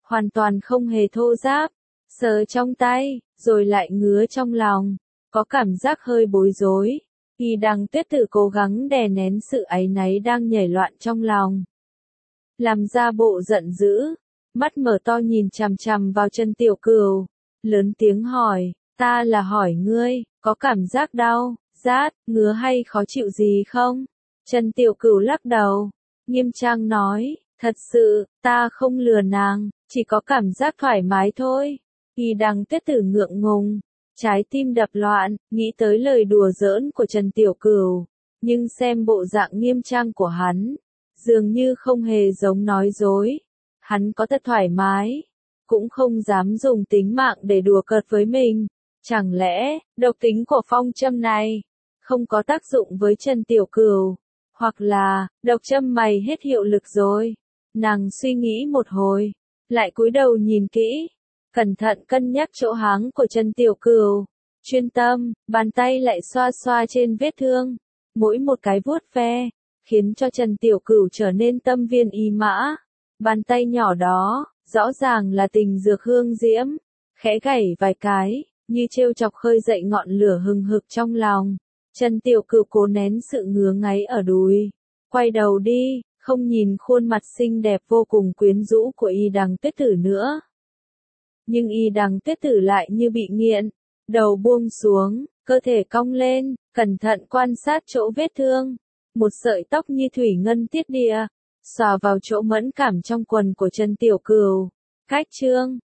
hoàn toàn không hề thô ráp, sờ trong tay, rồi lại ngứa trong lòng, có cảm giác hơi bối rối. Y Đằng Tuyết Tử cố gắng đè nén sự áy náy đang nhảy loạn trong lòng. Làm ra bộ giận dữ, mắt mở to nhìn chằm chằm vào chân Tiểu Cửu, lớn tiếng hỏi, ta là hỏi ngươi, có cảm giác đau, rát, ngứa hay khó chịu gì không? Chân Tiểu Cửu lắc đầu, nghiêm trang nói, thật sự, ta không lừa nàng, chỉ có cảm giác thoải mái thôi. Y Đằng Tuyết Tử ngượng ngùng, trái tim đập loạn, nghĩ tới lời đùa giỡn của Trần Tiểu Cửu, nhưng xem bộ dạng nghiêm trang của hắn, dường như không hề giống nói dối. Hắn có thật thoải mái, cũng không dám dùng tính mạng để đùa cợt với mình. Chẳng lẽ, độc tính của phong châm này không có tác dụng với Trần Tiểu Cửu, hoặc là, độc châm mày hết hiệu lực rồi. Nàng suy nghĩ một hồi, lại cúi đầu nhìn kỹ, cẩn thận cân nhắc chỗ háng của Trần Tiểu Cửu, chuyên tâm, bàn tay lại xoa xoa trên vết thương, mỗi một cái vuốt ve, khiến cho Trần Tiểu Cửu trở nên tâm viên ý mã. Bàn tay nhỏ đó, rõ ràng là tình dược hương diễm, khẽ gảy vài cái, như trêu chọc khơi dậy ngọn lửa hừng hực trong lòng. Trần Tiểu Cửu cố nén sự ngứa ngáy ở đùi, quay đầu đi, không nhìn khuôn mặt xinh đẹp vô cùng quyến rũ của Y Đằng Tuyết Tử nữa. Nhưng Y Đằng Tuyết Tử lại như bị nghiện, đầu buông xuống, cơ thể cong lên, cẩn thận quan sát chỗ vết thương. Một sợi tóc như thủy ngân tiết địa, xòa vào chỗ mẫn cảm trong quần của Trần Tiểu Cửu. Cách chương